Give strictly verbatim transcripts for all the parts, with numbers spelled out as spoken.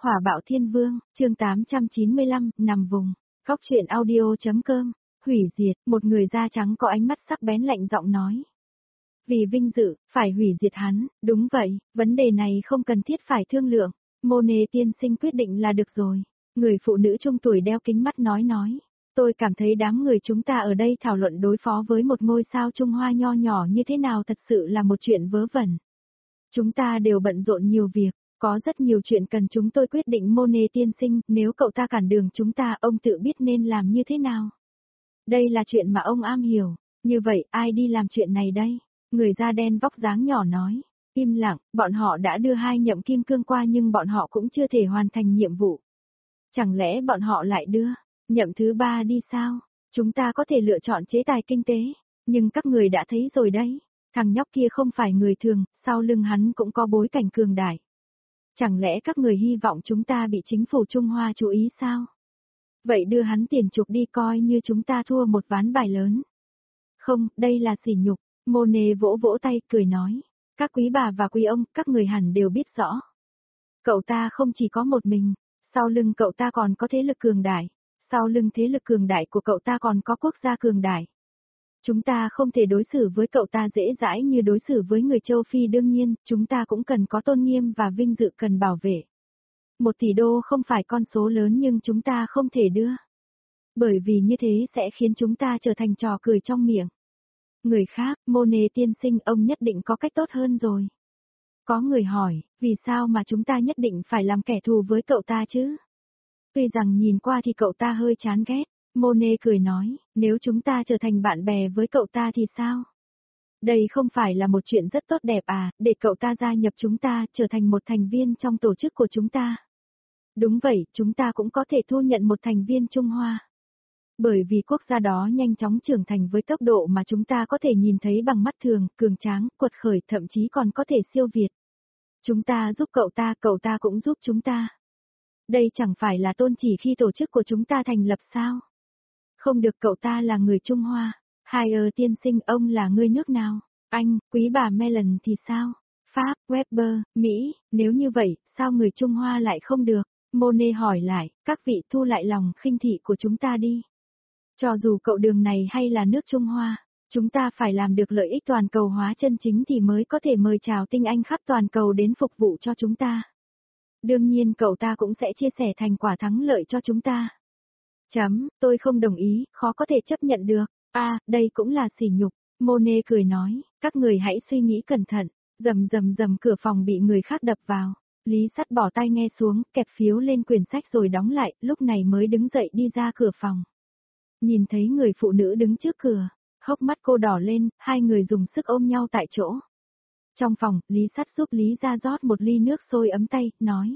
Hỏa bạo thiên vương, chương tám trăm chín mươi lăm, nằm vùng. Góc truyện audio.com. Hủy diệt, một người da trắng có ánh mắt sắc bén lạnh giọng nói. Vì vinh dự, phải hủy diệt hắn, đúng vậy, vấn đề này không cần thiết phải thương lượng. Monet tiên sinh quyết định là được rồi. Người phụ nữ trung tuổi đeo kính mắt nói nói. Tôi cảm thấy đám người chúng ta ở đây thảo luận đối phó với một ngôi sao Trung Hoa nho nhỏ như thế nào thật sự là một chuyện vớ vẩn. Chúng ta đều bận rộn nhiều việc. Có rất nhiều chuyện cần chúng tôi quyết định. Monet tiên sinh, nếu cậu ta cản đường chúng ta, ông tự biết nên làm như thế nào. Đây là chuyện mà ông am hiểu, như vậy ai đi làm chuyện này đây? Người da đen vóc dáng nhỏ nói, im lặng, bọn họ đã đưa hai nhậm kim cương qua nhưng bọn họ cũng chưa thể hoàn thành nhiệm vụ. Chẳng lẽ bọn họ lại đưa, nhậm thứ ba đi sao? Chúng ta có thể lựa chọn chế tài kinh tế, nhưng các người đã thấy rồi đấy, thằng nhóc kia không phải người thường, sau lưng hắn cũng có bối cảnh cường đại. Chẳng lẽ các người hy vọng chúng ta bị chính phủ Trung Hoa chú ý sao? Vậy đưa hắn tiền chuộc đi coi như chúng ta thua một ván bài lớn. Không, đây là sỉ nhục. Monet vỗ vỗ tay, cười nói. Các quý bà và quý ông, các người hẳn đều biết rõ. Cậu ta không chỉ có một mình, sau lưng cậu ta còn có thế lực cường đại. Sau lưng thế lực cường đại của cậu ta còn có quốc gia cường đại. Chúng ta không thể đối xử với cậu ta dễ dãi như đối xử với người châu Phi, đương nhiên, chúng ta cũng cần có tôn nghiêm và vinh dự cần bảo vệ. Một tỷ đô không phải con số lớn nhưng chúng ta không thể đưa. Bởi vì như thế sẽ khiến chúng ta trở thành trò cười trong miệng. Người khác, Monet tiên sinh, ông nhất định có cách tốt hơn rồi. Có người hỏi, vì sao mà chúng ta nhất định phải làm kẻ thù với cậu ta chứ? Tuy rằng nhìn qua thì cậu ta hơi chán ghét. Monet cười nói, nếu chúng ta trở thành bạn bè với cậu ta thì sao? Đây không phải là một chuyện rất tốt đẹp à, để cậu ta gia nhập chúng ta, trở thành một thành viên trong tổ chức của chúng ta. Đúng vậy, chúng ta cũng có thể thu nhận một thành viên Trung Hoa. Bởi vì quốc gia đó nhanh chóng trưởng thành với tốc độ mà chúng ta có thể nhìn thấy bằng mắt thường, cường tráng, quật khởi, thậm chí còn có thể siêu việt. Chúng ta giúp cậu ta, cậu ta cũng giúp chúng ta. Đây chẳng phải là tôn chỉ khi tổ chức của chúng ta thành lập sao? Không được, cậu ta là người Trung Hoa. Hai ơ tiên sinh, ông là người nước nào? Anh, quý bà Mellon thì sao? Pháp, Weber, Mỹ, nếu như vậy, sao người Trung Hoa lại không được? Monet hỏi lại, các vị thu lại lòng khinh thị của chúng ta đi. Cho dù cậu đường này hay là nước Trung Hoa, chúng ta phải làm được lợi ích toàn cầu hóa chân chính thì mới có thể mời chào tinh anh khắp toàn cầu đến phục vụ cho chúng ta. Đương nhiên cậu ta cũng sẽ chia sẻ thành quả thắng lợi cho chúng ta. Chấm, tôi không đồng ý, khó có thể chấp nhận được. À, đây cũng là sỉ nhục. Monet cười nói, các người hãy suy nghĩ cẩn thận. Rầm rầm rầm, cửa phòng bị người khác đập vào. Lý Sắt bỏ tai nghe xuống, kẹp phiếu lên quyển sách rồi đóng lại, lúc này mới đứng dậy đi ra cửa phòng. Nhìn thấy người phụ nữ đứng trước cửa, hốc mắt cô đỏ lên, hai người dùng sức ôm nhau tại chỗ. Trong phòng, Lý Sắt giúp Lý ra rót một ly nước sôi ấm tay, nói.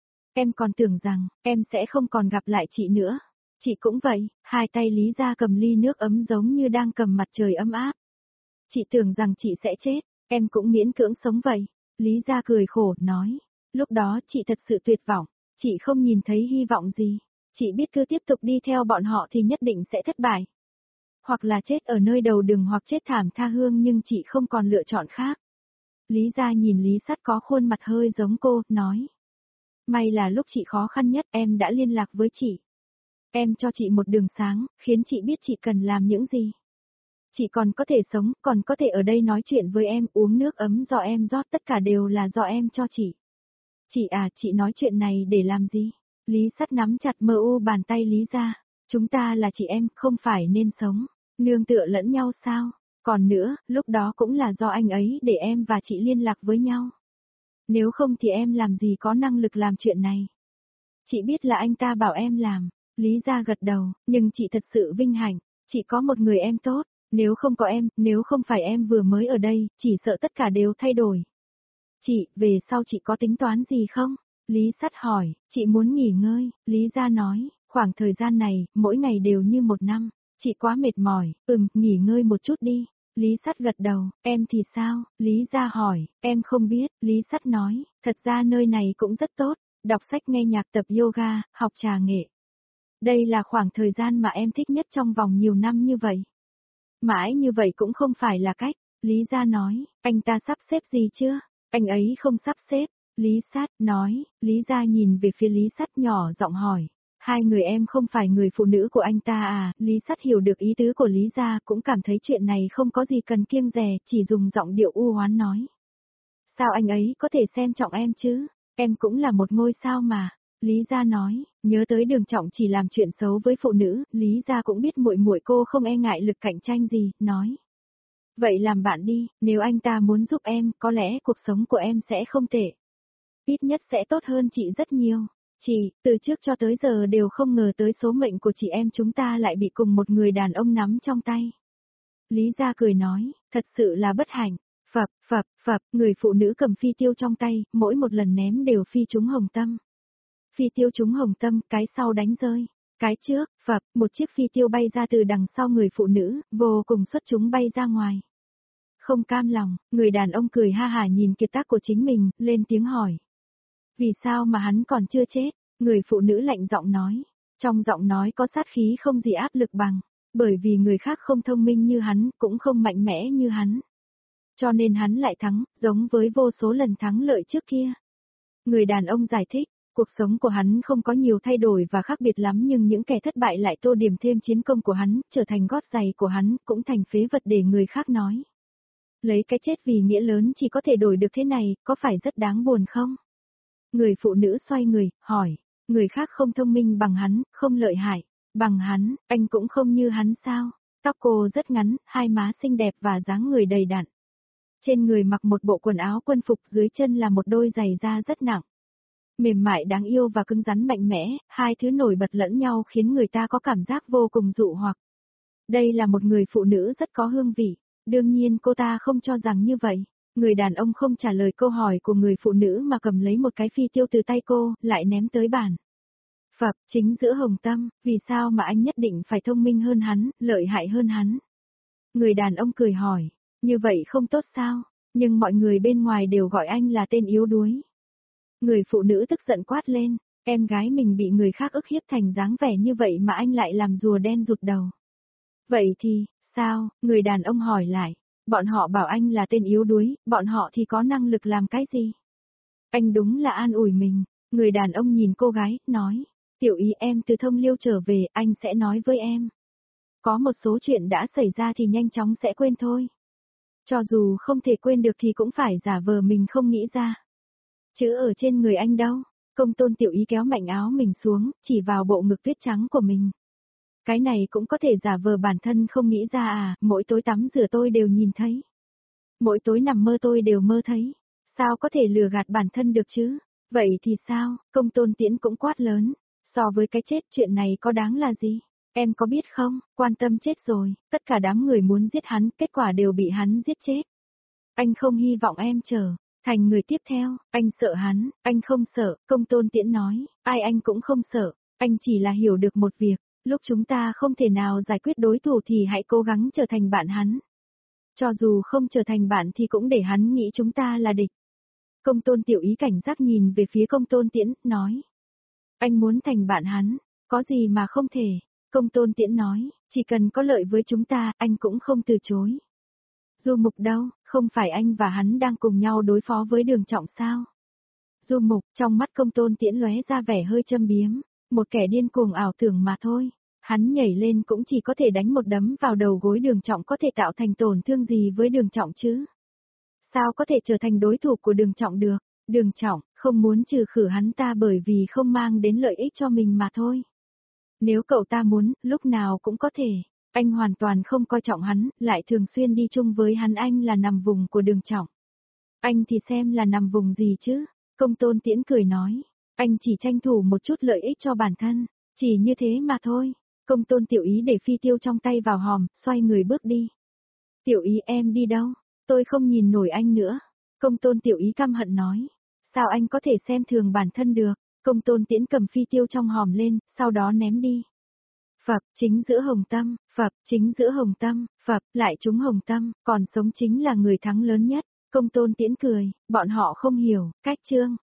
Em còn tưởng rằng, em sẽ không còn gặp lại chị nữa. Chị cũng vậy, hai tay Lý ra cầm ly nước ấm giống như đang cầm mặt trời ấm áp. Chị tưởng rằng chị sẽ chết, em cũng miễn cưỡng sống vậy. Lý ra cười khổ, nói. Lúc đó chị thật sự tuyệt vọng, chị không nhìn thấy hy vọng gì. Chị biết cứ tiếp tục đi theo bọn họ thì nhất định sẽ thất bại. Hoặc là chết ở nơi đầu đường hoặc chết thảm tha hương, nhưng chị không còn lựa chọn khác. Lý ra nhìn Lý Sắt có khuôn mặt hơi giống cô, nói. May là lúc chị khó khăn nhất em đã liên lạc với chị. Em cho chị một đường sáng, khiến chị biết chị cần làm những gì. Chị còn có thể sống, còn có thể ở đây nói chuyện với em, uống nước ấm do em rót, tất cả đều là do em cho chị. Chị à, chị nói chuyện này để làm gì? Lý Sắt nắm chặt mờ u bàn tay Lý ra. Chúng ta là chị em, không phải nên sống, nương tựa lẫn nhau sao? Còn nữa, lúc đó cũng là do anh ấy để em và chị liên lạc với nhau. Nếu không thì em làm gì có năng lực làm chuyện này. Chị biết là anh ta bảo em làm. Lý ra gật đầu, nhưng chị thật sự vinh hạnh. Chị có một người em tốt. Nếu không có em, nếu không phải em vừa mới ở đây, chỉ sợ tất cả đều thay đổi. Chị, về sau chị có tính toán gì không? Lý Sắt hỏi, chị muốn nghỉ ngơi. Lý ra nói, khoảng thời gian này, mỗi ngày đều như một năm. Chị quá mệt mỏi, ừm, nghỉ ngơi một chút đi. Lý Sắt gật đầu, em thì sao? Lý ra hỏi, em không biết. Lý Sắt nói, thật ra nơi này cũng rất tốt. Đọc sách, nghe nhạc, tập yoga, học trà nghệ. Đây là khoảng thời gian mà em thích nhất trong vòng nhiều năm như vậy. Mãi như vậy cũng không phải là cách. Lý ra nói, anh ta sắp xếp gì chưa? Anh ấy không sắp xếp, Lý Sát nói, Lý gia nhìn về phía Lý Sắt nhỏ giọng hỏi. Hai người em không phải người phụ nữ của anh ta à, Lý Sắt hiểu được ý tứ của Lý gia cũng cảm thấy chuyện này không có gì cần kiêng dè, chỉ dùng giọng điệu u oán nói. Sao anh ấy có thể xem trọng em chứ, em cũng là một ngôi sao mà. Lý gia nói, nhớ tới Đường Trọng chỉ làm chuyện xấu với phụ nữ, Lý gia cũng biết muội muội cô không e ngại lực cạnh tranh gì, nói. Vậy làm bạn đi, nếu anh ta muốn giúp em, có lẽ cuộc sống của em sẽ không tệ. Ít nhất sẽ tốt hơn chị rất nhiều. Chị, từ trước cho tới giờ đều không ngờ tới số mệnh của chị em chúng ta lại bị cùng một người đàn ông nắm trong tay. Lý gia cười nói, thật sự là bất hạnh. Phập, phập, phập, người phụ nữ cầm phi tiêu trong tay, mỗi một lần ném đều phi trúng hồng tâm. Phi tiêu trúng hồng tâm, cái sau đánh rơi. Cái trước, phập, một chiếc phi tiêu bay ra từ đằng sau người phụ nữ, vô cùng xuất chúng bay ra ngoài. Không cam lòng, người đàn ông cười ha hả nhìn kiệt tác của chính mình, lên tiếng hỏi. Vì sao mà hắn còn chưa chết? Người phụ nữ lạnh giọng nói. Trong giọng nói có sát khí không gì áp lực bằng. Bởi vì người khác không thông minh như hắn, cũng không mạnh mẽ như hắn. Cho nên hắn lại thắng, giống với vô số lần thắng lợi trước kia. Người đàn ông giải thích, cuộc sống của hắn không có nhiều thay đổi và khác biệt lắm nhưng những kẻ thất bại lại tô điểm thêm chiến công của hắn, trở thành gót giày của hắn, cũng thành phế vật để người khác nói. Lấy cái chết vì nghĩa lớn chỉ có thể đổi được thế này, có phải rất đáng buồn không? Người phụ nữ xoay người, hỏi, người khác không thông minh bằng hắn, không lợi hại, bằng hắn, anh cũng không như hắn sao? Tóc cô rất ngắn, hai má xinh đẹp và dáng người đầy đặn. Trên người mặc một bộ quần áo quân phục, dưới chân là một đôi giày da rất nặng. Mềm mại đáng yêu và cứng rắn mạnh mẽ, hai thứ nổi bật lẫn nhau khiến người ta có cảm giác vô cùng dụ hoặc. Đây là một người phụ nữ rất có hương vị, đương nhiên cô ta không cho rằng như vậy. Người đàn ông không trả lời câu hỏi của người phụ nữ mà cầm lấy một cái phi tiêu từ tay cô, lại ném tới bàn. Phập, chính giữa hồng tâm, vì sao mà anh nhất định phải thông minh hơn hắn, lợi hại hơn hắn? Người đàn ông cười hỏi, như vậy không tốt sao, nhưng mọi người bên ngoài đều gọi anh là tên yếu đuối. Người phụ nữ tức giận quát lên, em gái mình bị người khác ức hiếp thành dáng vẻ như vậy mà anh lại làm rùa đen rụt đầu. Vậy thì, sao, người đàn ông hỏi lại, bọn họ bảo anh là tên yếu đuối, bọn họ thì có năng lực làm cái gì? Anh đúng là an ủi mình, người đàn ông nhìn cô gái, nói, tiểu ý em từ Thông Liêu trở về, anh sẽ nói với em. Có một số chuyện đã xảy ra thì nhanh chóng sẽ quên thôi. Cho dù không thể quên được thì cũng phải giả vờ mình không nghĩ ra. Chữ ở trên người anh đâu? Công tôn tiểu ý kéo mạnh áo mình xuống, chỉ vào bộ ngực tuyết trắng của mình. Cái này cũng có thể giả vờ bản thân không nghĩ ra à, mỗi tối tắm rửa tôi đều nhìn thấy. Mỗi tối nằm mơ tôi đều mơ thấy. Sao có thể lừa gạt bản thân được chứ? Vậy thì sao? Công tôn tiễn cũng quát lớn. So với cái chết chuyện này có đáng là gì? Em có biết không, quan tâm chết rồi, tất cả đám người muốn giết hắn, kết quả đều bị hắn giết chết. Anh không hy vọng em trở thành người tiếp theo, anh sợ hắn, anh không sợ, công tôn tiễn nói, ai anh cũng không sợ, anh chỉ là hiểu được một việc, lúc chúng ta không thể nào giải quyết đối thủ thì hãy cố gắng trở thành bạn hắn. Cho dù không trở thành bạn thì cũng để hắn nghĩ chúng ta là địch. Công tôn tiểu ý cảnh giác nhìn về phía công tôn tiễn, nói. Anh muốn thành bạn hắn, có gì mà không thể. Công tôn tiễn nói, chỉ cần có lợi với chúng ta, anh cũng không từ chối. Du Mục đâu, không phải anh và hắn đang cùng nhau đối phó với Đường Trọng sao? Du Mục, trong mắt công tôn tiễn lóe ra vẻ hơi châm biếm, một kẻ điên cuồng ảo tưởng mà thôi. Hắn nhảy lên cũng chỉ có thể đánh một đấm vào đầu gối Đường Trọng, có thể tạo thành tổn thương gì với Đường Trọng chứ? Sao có thể trở thành đối thủ của Đường Trọng được? Đường Trọng, không muốn trừ khử hắn ta bởi vì không mang đến lợi ích cho mình mà thôi. Nếu cậu ta muốn, lúc nào cũng có thể. Anh hoàn toàn không coi trọng hắn, lại thường xuyên đi chung với hắn, anh là nằm vùng của Đường Trọng. Anh thì xem là nằm vùng gì chứ? Công tôn tiễn cười nói. Anh chỉ tranh thủ một chút lợi ích cho bản thân, chỉ như thế mà thôi. Công tôn tiểu ý để phi tiêu trong tay vào hòm, xoay người bước đi. Tiểu ý em đi đâu? Tôi không nhìn nổi anh nữa. Công tôn tiểu ý căm hận nói. Sao anh có thể xem thường bản thân được? Công tôn tiễn cầm phi tiêu trong hòm lên, sau đó ném đi. Phập, chính giữa hồng tâm, phập, chính giữa hồng tâm, phập, lại trúng hồng tâm, còn sống chính là người thắng lớn nhất. Công tôn tiễn cười, bọn họ không hiểu, cách chương.